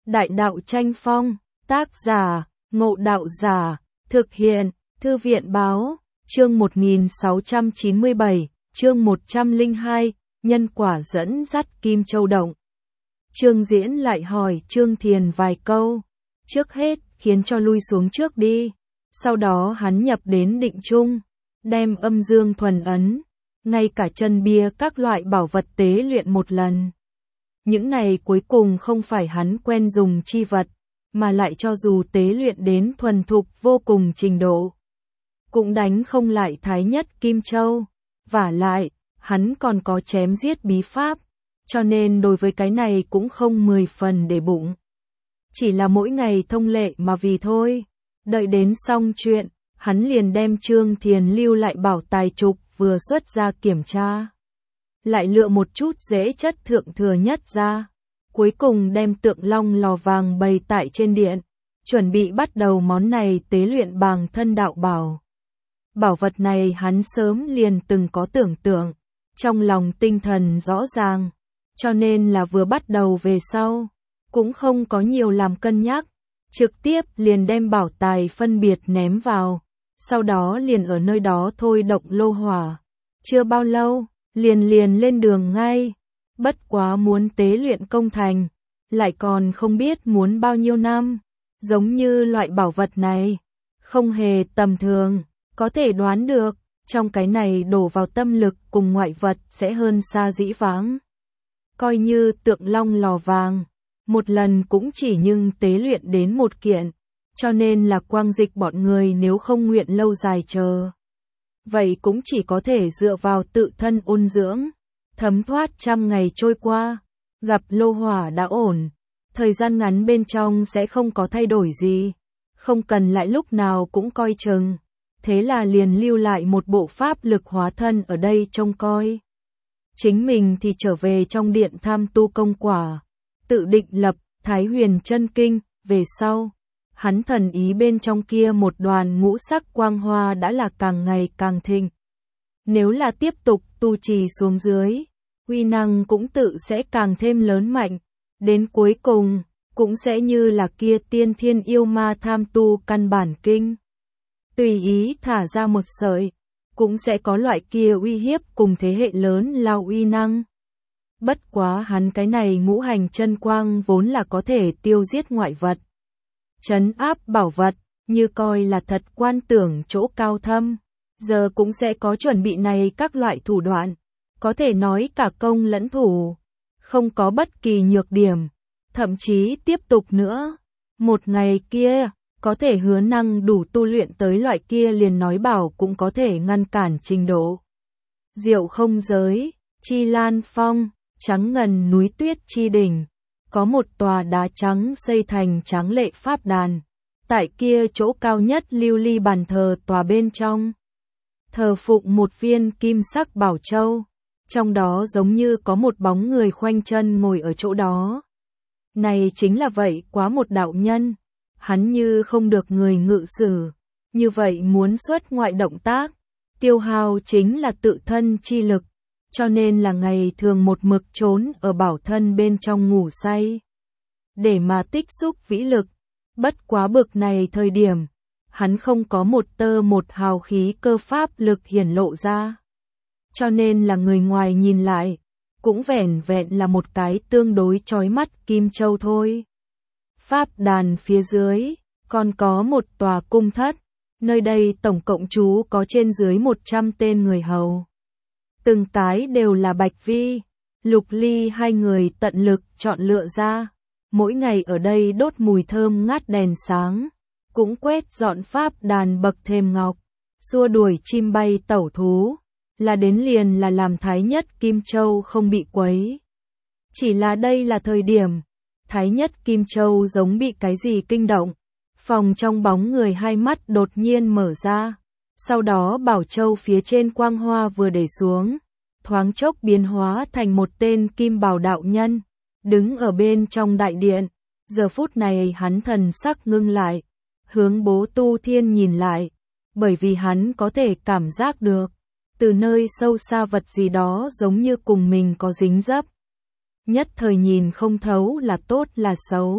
Đại đạo tranh phong, tác giả, Ngộ Đạo Giả, thực hiện, Thư viện Báo, chương 1697, chương 102, nhân quả dẫn dắt Kim Châu Động. Trương Diễn lại hỏi Trương Thiền vài câu, trước hết khiến cho lui xuống trước đi, sau đó hắn nhập đến định chung, đem âm dương thuần ấn, ngay cả chân bia các loại bảo vật tế luyện một lần. Những này cuối cùng không phải hắn quen dùng chi vật, mà lại cho dù tế luyện đến thuần thục vô cùng trình độ, cũng đánh không lại Thái Nhất Kim Châu. Vả lại, hắn còn có chém giết bí pháp, cho nên đối với cái này cũng không 10 phần để bụng. Chỉ là mỗi ngày thông lệ mà vì thôi. Đợi đến xong chuyện, hắn liền đem Trương Thiền lưu lại bảo tài trục vừa xuất ra kiểm tra. Lại lựa một chút dễ chất thượng thừa nhất ra. Cuối cùng đem tượng long lò vàng bày tại trên điện, chuẩn bị bắt đầu món này tế luyện bằng thân đạo bảo. Bảo vật này hắn sớm liền từng có tưởng tượng, trong lòng tinh thần rõ ràng, cho nên là vừa bắt đầu về sau, cũng không có nhiều làm cân nhắc, trực tiếp liền đem bảo tài phân biệt ném vào, sau đó liền ở nơi đó thôi động lô hỏa. Chưa bao lâu, liền lên đường ngay, bất quá muốn tế luyện công thành, lại còn không biết muốn bao nhiêu năm, giống như loại bảo vật này, không hề tầm thường, có thể đoán được, trong cái này đổ vào tâm lực cùng ngoại vật sẽ hơn xa dĩ vãng. Coi như tượng long lò vàng, một lần cũng chỉ nhưng tế luyện đến một kiện, cho nên là Quang Dịch bọn người nếu không nguyện lâu dài chờ, vậy cũng chỉ có thể dựa vào tự thân ôn dưỡng, thấm thoát trăm ngày trôi qua, gặp lô hỏa đã ổn, thời gian ngắn bên trong sẽ không có thay đổi gì, không cần lại lúc nào cũng coi chừng, thế là liền lưu lại một bộ pháp lực hóa thân ở đây trông coi. Chính mình thì trở về trong điện tham tu công quả, tự định lập Thái Huyền Chân Kinh, về sau, hắn thần ý bên trong kia một đoàn ngũ sắc quang hoa đã là càng ngày càng thịnh. Nếu là tiếp tục tu trì xuống dưới, uy năng cũng tự sẽ càng thêm lớn mạnh, đến cuối cùng, cũng sẽ như là kia tiên thiên yêu ma tham tu căn bản kinh. Tùy ý thả ra một sợi, cũng sẽ có loại kia uy hiếp cùng thế hệ lớn lao uy năng. Bất quá hắn cái này ngũ hành chân quang vốn là có thể tiêu giết ngoại vật, trấn áp bảo vật, như coi là thật quan tưởng chỗ cao thâm, giờ cũng sẽ có chuẩn bị này các loại thủ đoạn, có thể nói cả công lẫn thủ, không có bất kỳ nhược điểm, thậm chí tiếp tục nữa, một ngày kia, có thể hứa năng đủ tu luyện tới loại kia liền nói bảo cũng có thể ngăn cản trình độ. Diệu không giới, Chi Lan Phong, trắng ngần núi tuyết chi đỉnh, có một tòa đá trắng xây thành tráng lệ pháp đàn, tại kia chỗ cao nhất lưu ly bàn thờ tòa bên trong, thờ phụng một viên kim sắc bảo châu, trong đó giống như có một bóng người khoanh chân ngồi ở chỗ đó. Này chính là vậy quá một đạo nhân, hắn như không được người ngự sử, như vậy muốn xuất ngoại động tác, tiêu hao chính là tự thân chi lực, cho nên là ngày thường một mực trốn ở bảo thân bên trong ngủ say, để mà tích xúc vĩ lực. Bất quá bực này thời điểm, hắn không có một tơ một hào khí cơ pháp lực hiển lộ ra, cho nên là người ngoài nhìn lại, cũng vẻn vẹn là một cái tương đối chói mắt kim châu thôi. Pháp đàn phía dưới, còn có một tòa cung thất, nơi đây tổng cộng trú có trên dưới 100 tên người hầu. Từng cái đều là Bạch Vi, Lục Ly hai người tận lực chọn lựa ra, mỗi ngày ở đây đốt mùi thơm ngát đèn sáng, cũng quét dọn pháp đàn bậc thềm ngọc, xua đuổi chim bay tẩu thú, là đến liền là làm Thái Nhất Kim Châu không bị quấy. Chỉ là đây là thời điểm, Thái Nhất Kim Châu giống bị cái gì kinh động, phòng trong bóng người hai mắt đột nhiên mở ra, sau đó bảo châu phía trên quang hoa vừa để xuống, thoáng chốc biến hóa thành một tên kim bào đạo nhân, đứng ở bên trong đại điện. Giờ phút này hắn thần sắc ngưng lại, hướng Bố Tu Thiên nhìn lại, bởi vì hắn có thể cảm giác được, từ nơi sâu xa vật gì đó giống như cùng mình có dính dấp. Nhất thời nhìn không thấu là tốt là xấu,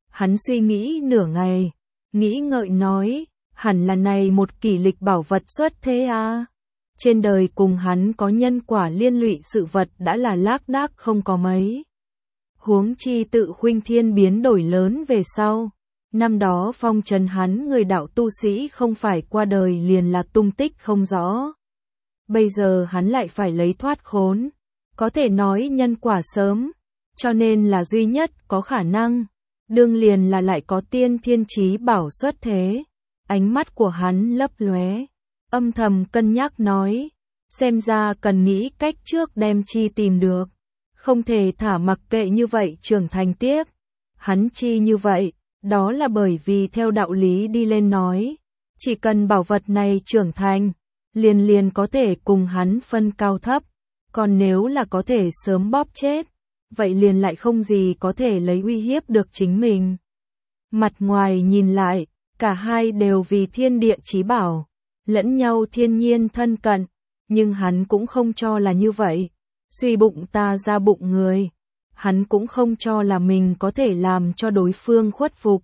Hắn suy nghĩ nửa ngày, nghĩ ngợi nói, hẳn là này một kỷ lịch bảo vật xuất thế à. Trên đời cùng hắn có nhân quả liên lụy sự vật đã là lác đác không có mấy. Huống chi tự khuynh thiên biến đổi lớn về sau. Năm đó phong trần hắn người đạo tu sĩ không phải qua đời liền là tung tích không rõ. Bây giờ hắn lại phải lấy thoát khốn. Có thể nói nhân quả sớm, cho nên là duy nhất có khả năng. Đương liền là lại có tiên thiên chí bảo xuất thế. Ánh mắt của hắn lấp lóe, âm thầm cân nhắc nói, xem ra cần nghĩ cách trước đem chi tìm được. Không thể thả mặc kệ như vậy trưởng thành tiếp. Hắn chi như vậy, đó là bởi vì theo đạo lý đi lên nói, chỉ cần bảo vật này trưởng thành, liền có thể cùng hắn phân cao thấp. Còn nếu là có thể sớm bóp chết, vậy liền lại không gì có thể lấy uy hiếp được chính mình. Mặt ngoài nhìn lại, cả hai đều vì thiên địa chí bảo, lẫn nhau thiên nhiên thân cận, nhưng hắn cũng không cho là như vậy. Suy bụng ta ra bụng người, hắn cũng không cho là mình có thể làm cho đối phương khuất phục.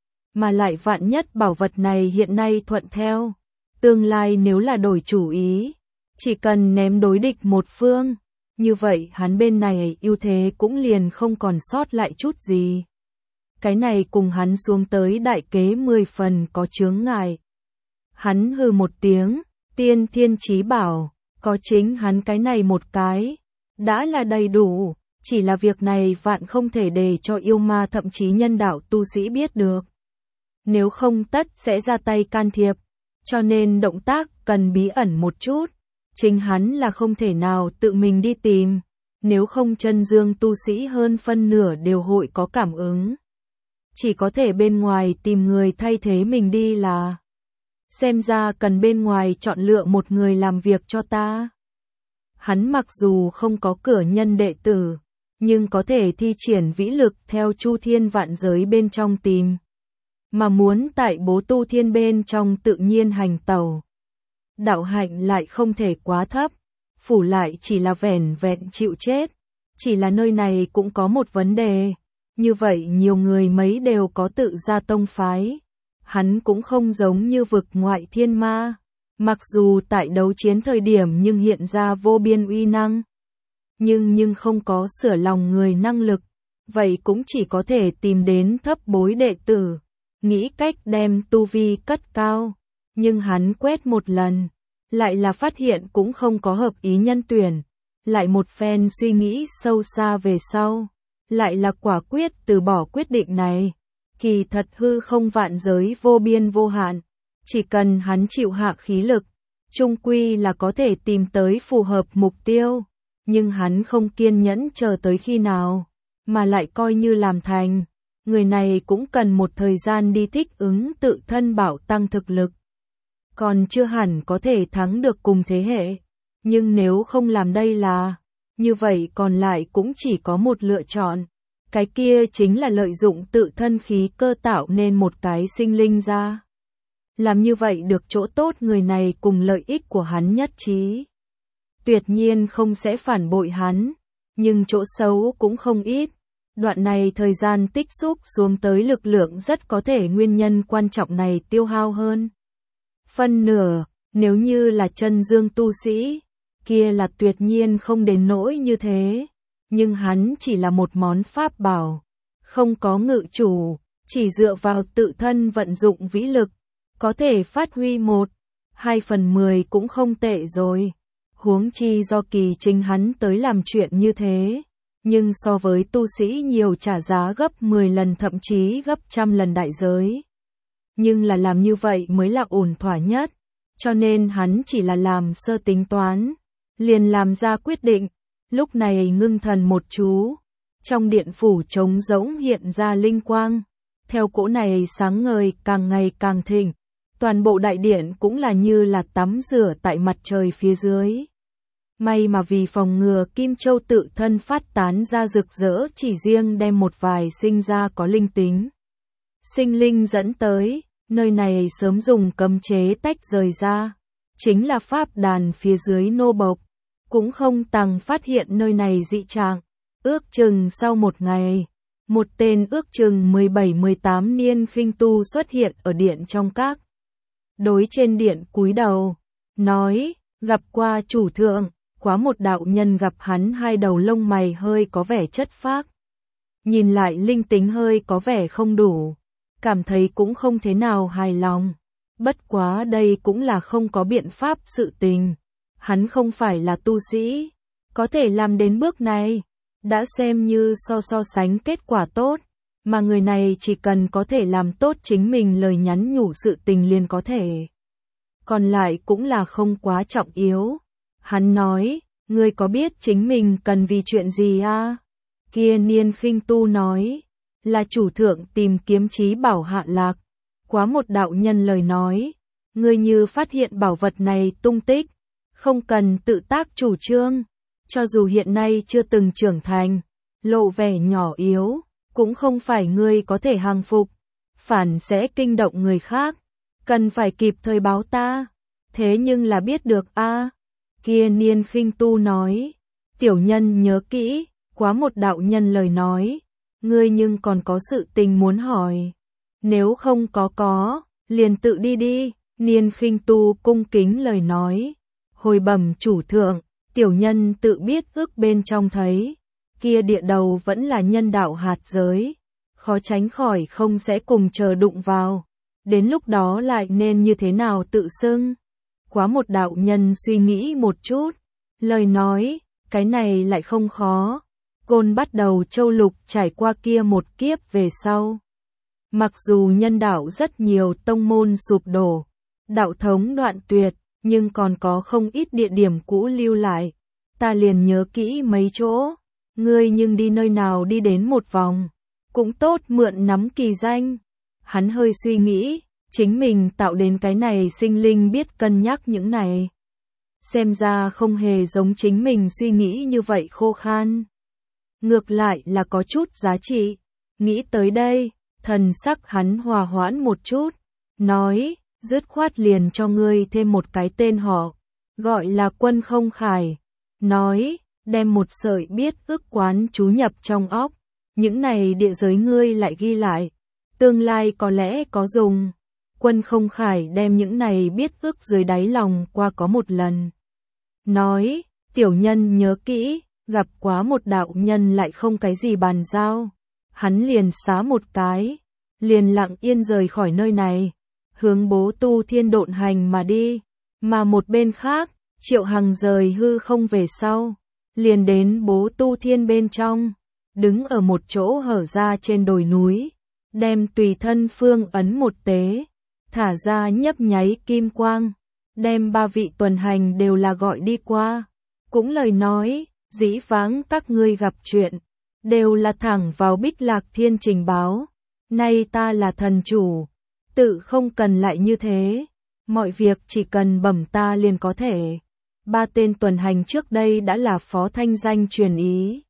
Mà lại vạn nhất bảo vật này hiện nay thuận theo, tương lai nếu là đổi chủ ý, chỉ cần ném đối địch một phương, như vậy hắn bên này ưu thế cũng liền không còn sót lại chút gì. Cái này cùng hắn xuống tới đại kế 10 phần có chướng ngại. Hắn hừ một tiếng, tiên thiên chí bảo, có chính hắn cái này một cái, đã là đầy đủ, chỉ là việc này vạn không thể để cho yêu ma thậm chí nhân đạo tu sĩ biết được. Nếu không tất sẽ ra tay can thiệp, cho nên động tác cần bí ẩn một chút, chính hắn là không thể nào tự mình đi tìm, nếu không chân dương tu sĩ hơn phân nửa đều hội có cảm ứng. Chỉ có thể bên ngoài tìm người thay thế mình đi là. Xem ra cần bên ngoài chọn lựa một người làm việc cho ta. Hắn mặc dù không có cửa nhân đệ tử, nhưng có thể thi triển vĩ lực theo chu thiên vạn giới bên trong tìm. Mà muốn tại bố tu thiên bên trong tự nhiên hành tẩu. Đạo hạnh lại không thể quá thấp, phủ lại chỉ là vẻn vẹn chịu chết. Chỉ là nơi này cũng có một vấn đề. Như vậy nhiều người mấy đều có tự ra tông phái. Hắn cũng không giống như vực ngoại thiên ma. Mặc dù tại đấu chiến thời điểm nhưng hiện ra vô biên uy năng. Nhưng không có sửa lòng người năng lực. Vậy cũng chỉ có thể tìm đến thấp bối đệ tử. Nghĩ cách đem tu vi cất cao. Nhưng hắn quét một lần. Lại là phát hiện cũng không có hợp ý nhân tuyển. Lại một phen suy nghĩ sâu xa về sau. Lại là quả quyết từ bỏ quyết định này. Kỳ thật hư không vạn giới vô biên vô hạn. Chỉ cần hắn chịu hạ khí lực, chung quy là có thể tìm tới phù hợp mục tiêu. Nhưng hắn không kiên nhẫn chờ tới khi nào, mà lại coi như làm thành. Người này cũng cần một thời gian đi thích ứng tự thân bảo tăng thực lực. Còn chưa hẳn có thể thắng được cùng thế hệ. Nhưng nếu không làm đây là, như vậy còn lại cũng chỉ có một lựa chọn. Cái kia chính là lợi dụng tự thân khí cơ tạo nên một cái sinh linh ra. Làm như vậy được chỗ tốt người này cùng lợi ích của hắn nhất trí. Tuyệt nhiên không sẽ phản bội hắn, nhưng chỗ xấu cũng không ít. Đoạn này thời gian tích xúc xuống tới lực lượng rất có thể nguyên nhân quan trọng này tiêu hao hơn. Phân nửa, nếu như là chân dương tu sĩ, kia là tuyệt nhiên không đến nỗi như thế. Nhưng hắn chỉ là một món pháp bảo, không có ngự chủ, chỉ dựa vào tự thân vận dụng vĩ lực, có thể phát huy 1/2/10 cũng không tệ rồi. Huống chi do kỳ chính hắn tới làm chuyện như thế, nhưng so với tu sĩ nhiều trả giá gấp 10 lần thậm chí gấp trăm lần đại giới. Nhưng là làm như vậy mới là ổn thỏa nhất, cho nên hắn chỉ là làm sơ tính toán, liền làm ra quyết định. Lúc này ngưng thần một chú, trong điện phủ trống rỗng hiện ra linh quang, theo cỗ này sáng ngời càng ngày càng thịnh, toàn bộ đại điện cũng là như là tắm rửa tại mặt trời phía dưới. May mà vì phòng ngừa Kim Châu tự thân phát tán ra rực rỡ chỉ riêng đem một vài sinh ra có linh tính. Sinh linh dẫn tới, nơi này sớm dùng cấm chế tách rời ra, chính là pháp đàn phía dưới nô bộc. Cũng không tăng phát hiện nơi này dị trạng, ước chừng sau một ngày, một tên ước chừng 17-18 niên khinh tu xuất hiện ở điện trong các. Đối trên điện cúi đầu, nói, gặp qua chủ thượng. Quá một đạo nhân gặp hắn hai đầu lông mày hơi có vẻ chất phác. Nhìn lại linh tính hơi có vẻ không đủ, cảm thấy cũng không thế nào hài lòng. Bất quá đây cũng là không có biện pháp sự tình. Hắn không phải là tu sĩ, có thể làm đến bước này, đã xem như so sánh kết quả tốt. Mà người này chỉ cần có thể làm tốt chính mình lời nhắn nhủ sự tình liền có thể. Còn lại cũng là không quá trọng yếu. Hắn nói, ngươi có biết chính mình cần vì chuyện gì à? Kia niên khinh tu nói, là chủ thượng tìm kiếm trí bảo hạ lạc. Quá một đạo nhân lời nói, ngươi như phát hiện bảo vật này tung tích, không cần tự tác chủ trương. Cho dù hiện nay chưa từng trưởng thành, lộ vẻ nhỏ yếu, cũng không phải ngươi có thể hàng phục, phản sẽ kinh động người khác. Cần phải kịp thời báo ta. Thế nhưng là biết được a. Kia niên khinh tu nói, tiểu nhân nhớ kỹ. Quá một đạo nhân lời nói, ngươi nhưng còn có sự tình muốn hỏi. Nếu không có, liền tự đi đi. Niên khinh tu cung kính lời nói, hồi bẩm chủ thượng, tiểu nhân tự biết ước bên trong thấy, kia địa đầu vẫn là nhân đạo hạt giới, khó tránh khỏi không sẽ cùng chờ đụng vào. Đến lúc đó lại nên như thế nào tự xưng? Quá một đạo nhân suy nghĩ một chút, lời nói, cái này lại không khó. Côn bắt đầu châu lục trải qua kia một kiếp về sau. Mặc dù nhân đạo rất nhiều tông môn sụp đổ, đạo thống đoạn tuyệt, nhưng còn có không ít địa điểm cũ lưu lại. Ta liền nhớ kỹ mấy chỗ, ngươi nhưng đi nơi nào đi đến một vòng, cũng tốt mượn nắm kỳ danh. Hắn hơi suy nghĩ, chính mình tạo đến cái này sinh linh biết cân nhắc những này. Xem ra không hề giống chính mình suy nghĩ như vậy khô khan. Ngược lại là có chút giá trị. Nghĩ tới đây, thần sắc hắn hòa hoãn một chút, nói, dứt khoát liền cho ngươi thêm một cái tên họ, gọi là Quân Không Khải. Nói, đem một sợi biết ước quán chú nhập trong óc, những này địa giới ngươi lại ghi lại, tương lai có lẽ có dùng. Quân Không Khải đem những này biết ước dưới đáy lòng qua có một lần. Nói, tiểu nhân nhớ kỹ, gặp quá một đạo nhân lại không cái gì bàn giao. Hắn liền xá một cái, liền lặng yên rời khỏi nơi này, hướng Bố Tu Thiên độn hành mà đi. Mà một bên khác, Triệu Hằng rời hư không về sau, liền đến Bố Tu Thiên bên trong, đứng ở một chỗ hở ra trên đồi núi, đem tùy thân phương ấn một tế, thả ra nhấp nháy kim quang, đem ba vị tuần hành đều là gọi đi qua. Cũng lời nói, dĩ vãng các ngươi gặp chuyện, đều là thẳng vào Bích Lạc Thiên trình báo. Nay ta là thần chủ, tự không cần lại như thế, mọi việc chỉ cần bẩm ta liền có thể. Ba tên tuần hành trước đây đã là phó thanh danh truyền ý,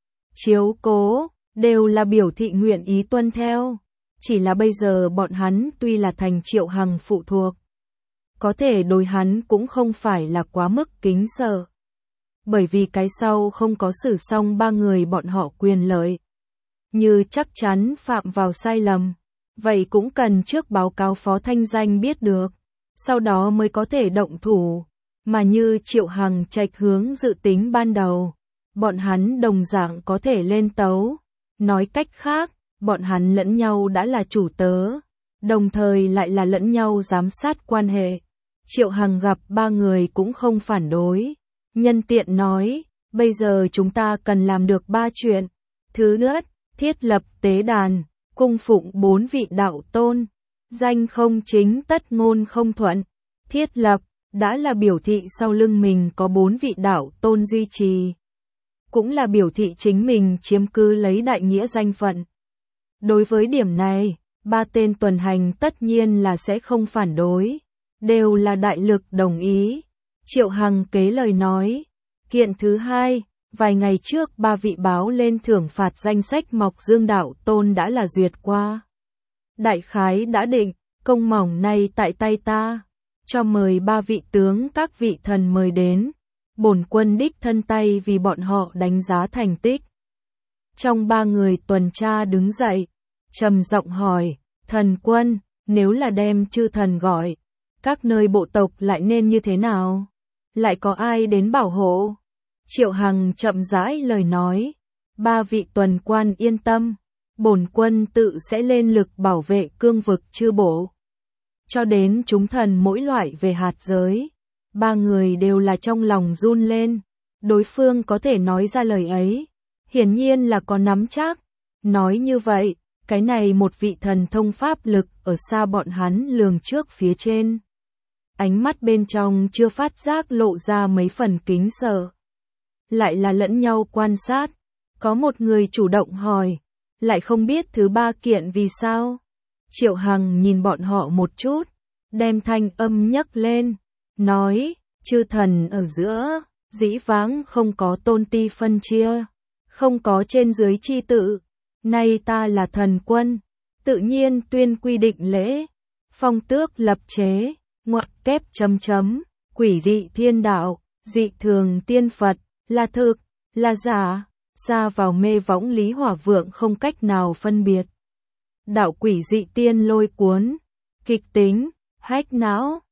chiếu cố, đều là biểu thị nguyện ý tuân theo. Chỉ là bây giờ bọn hắn tuy là thành Triệu Hằng phụ thuộc, có thể đối hắn cũng không phải là quá mức kính sợ. Bởi vì cái sau không có xử xong ba người bọn họ quyền lợi. Như chắc chắn phạm vào sai lầm, vậy cũng cần trước báo cáo phó thanh danh biết được, sau đó mới có thể động thủ. Mà như Triệu Hằng trạch hướng dự tính ban đầu, bọn hắn đồng dạng có thể lên tấu. Nói cách khác, bọn hắn lẫn nhau đã là chủ tớ, đồng thời lại là lẫn nhau giám sát quan hệ. Triệu Hằng gặp ba người cũng không phản đối, nhân tiện nói, bây giờ chúng ta cần làm được ba chuyện. Thứ nhất, thiết lập tế đàn, cung phụng 4 vị đạo tôn, danh không chính tất ngôn không thuận. Thiết lập, đã là biểu thị sau lưng mình có 4 vị đạo tôn duy trì, cũng là biểu thị chính mình chiếm cứ lấy đại nghĩa danh phận. Đối với điểm này, ba tên tuần hành tất nhiên là sẽ không phản đối, đều là đại lực đồng ý. Triệu Hằng kế lời nói, kiện thứ hai, vài ngày trước ba vị báo lên thưởng phạt danh sách Mọc Dương đạo tôn đã là duyệt qua. Đại khái đã định, công mỏng này tại tay ta, cho mời ba vị tướng các vị thần mời đến, bổn quân đích thân tay vì bọn họ đánh giá thành tích. Trong ba người tuần tra đứng dậy, trầm giọng hỏi, thần quân, nếu là đem chư thần gọi, các nơi bộ tộc lại nên như thế nào? Lại có ai đến bảo hộ? Triệu Hằng chậm rãi lời nói, ba vị tuần quan yên tâm, bổn quân tự sẽ lên lực bảo vệ cương vực chư bộ. Cho đến chúng thần mỗi loại về hạt giới, ba người đều là trong lòng run lên, đối phương có thể nói ra lời ấy, hiển nhiên là có nắm chắc, nói như vậy, cái này một vị thần thông pháp lực ở xa bọn hắn lường trước phía trên. Ánh mắt bên trong chưa phát giác lộ ra mấy phần kính sợ. Lại là lẫn nhau quan sát, có một người chủ động hỏi, lại không biết thứ ba kiện vì sao. Triệu Hằng nhìn bọn họ một chút, đem thanh âm nhấc lên, nói, chư thần ở giữa, dĩ vãng không có tôn ti phân chia, không có trên dưới chi tự, nay ta là thần quân, tự nhiên tuyên quy định lễ, phong tước lập chế, ngoặc kép chấm chấm, quỷ dị thiên đạo, dị thường tiên Phật, là thực, là giả, xa vào mê võng lý hỏa vượng không cách nào phân biệt. Đạo quỷ dị tiên lôi cuốn, kịch tính, hách não,